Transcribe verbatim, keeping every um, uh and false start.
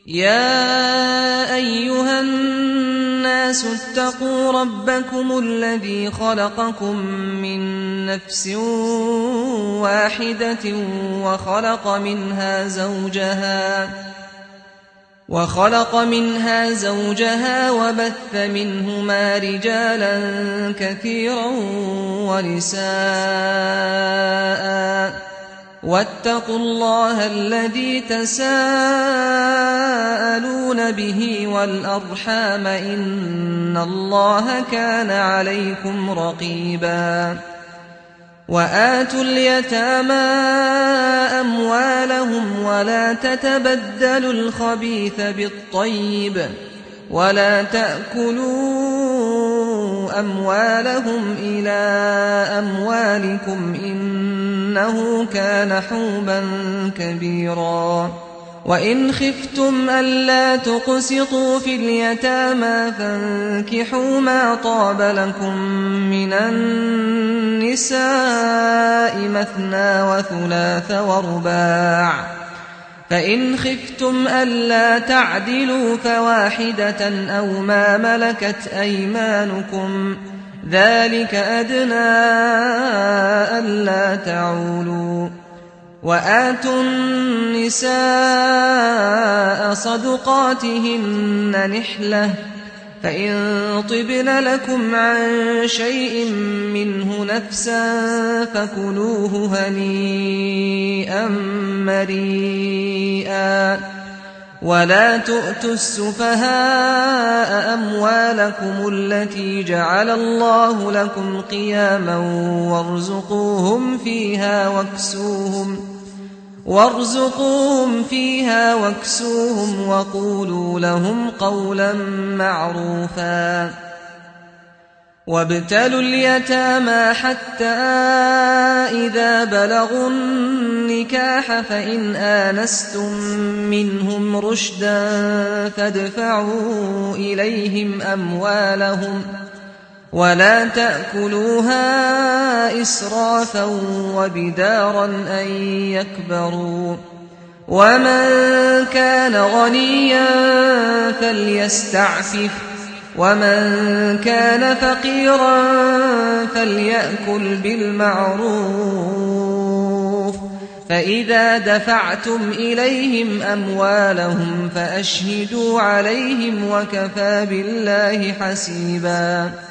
يا أيها الناس اتقوا ربكم الذي خلقكم من نفس واحدة وخلق منها زوجها وخلق منها زوجها وبث منهما رجالا كثيرا ونساء واتقوا الله الذي تساءلون به والأرحام إن الله كان عليكم رقيبا وآتوا اليتامى أموالهم ولا تتبدلوا الخبيث بالطيب ولا تأكلوا أموالهم إلى أموالكم إنه كان حوبا كبيرا وإن خفتم ألا تقسطوا في اليتامى فانكحوا ما طاب لكم من النساء مثنى وثلاث ورباع فإن خفتم ألا تعدلوا فواحدة أو ما ملكت أيمانكم ذلك أدنى ألا تعولوا وآتوا النساء صدقاتهن نحلة فإن طبن لكم عن شيء منه نفسا فكلوه هنيئا مريئا ولا تؤتوا السفهاء أموالكم التي جعل الله لكم قياما وارزقوهم فيها واكسوهم وارزقوهم فيها واكسوهم وقولوا لهم قولا معروفا وابتلوا اليتامى حتى إذا بلغوا النكاح فإن آنستم منهم رشدا فادفعوا إليهم أموالهم ولا تأكلوها إسرافا وبدارا أن يكبروا ومن كان غنيا فليستعفف ومن كان فقيرا فليأكل بالمعروف فإذا دفعتم إليهم أموالهم فأشهدوا عليهم وكفى بالله حسيبا